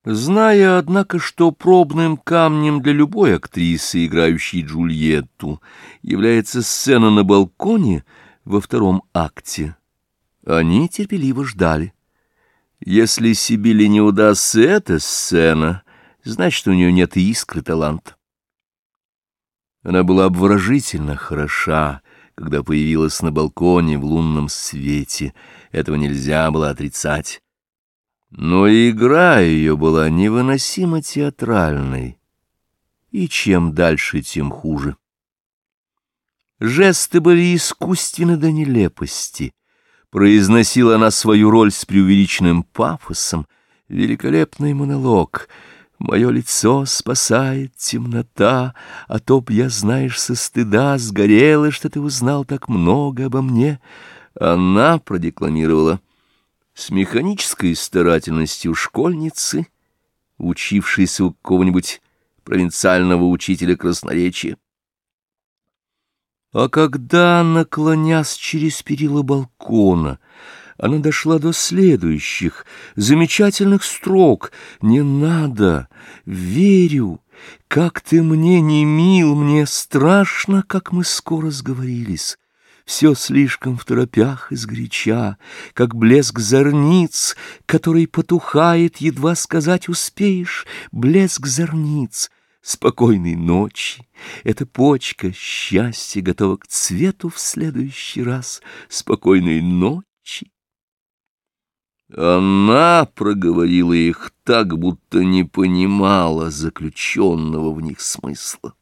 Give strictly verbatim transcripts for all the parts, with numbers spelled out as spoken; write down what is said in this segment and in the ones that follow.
Зная, однако, что пробным камнем для любой актрисы, играющей Джульетту, является сцена на балконе во втором акте, они терпеливо ждали. Если Сибилле не удастся эта сцена, значит, у нее нет и искры таланта. Она была обворожительно хороша, когда появилась на балконе в лунном свете. Этого нельзя было отрицать. Но игра ее была невыносимо театральной, и чем дальше, тем хуже. Жесты были искусственны до нелепости. Произносила она свою роль с преувеличенным пафосом. Великолепный монолог. «Мое лицо спасает темнота, а то б я, знаешь, со стыда сгорела, что ты узнал так много обо мне». Она продекламировала с механической старательностью школьницы, учившейся у какого-нибудь провинциального учителя красноречия. А когда, наклонясь через перила балкона, она дошла до следующих замечательных строк: «Не надо, верю, как ты мне не мил, мне страшно, как мы скоро сговорились». Все слишком второпях и сгоряча, как блеск зорниц, который потухает, едва сказать успеешь, блеск зорниц. Спокойной ночи, эта почка счастья готова к цвету в следующий раз. Спокойной ночи. Она проговорила их так, будто не понимала заключенного в них смысла.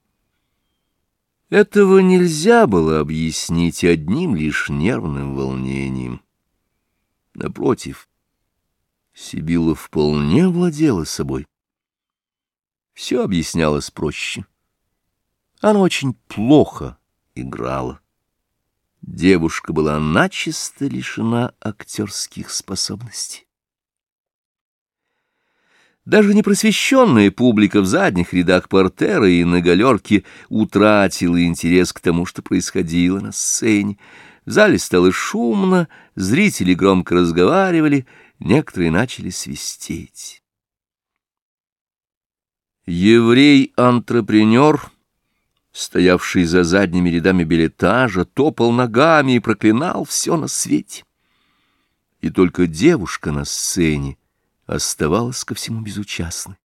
Этого нельзя было объяснить одним лишь нервным волнением. Напротив, Сибилла вполне владела собой. Все объяснялось проще. Она очень плохо играла. Девушка была начисто лишена актерских способностей. Даже непросвещенная публика в задних рядах портера и на галерке утратила интерес к тому, что происходило на сцене. В зале стало шумно, зрители громко разговаривали, некоторые начали свистеть. Еврей-антрепренер, стоявший за задними рядами бельэтажа, топал ногами и проклинал все на свете. И только девушка на сцене оставалась ко всему безучастной.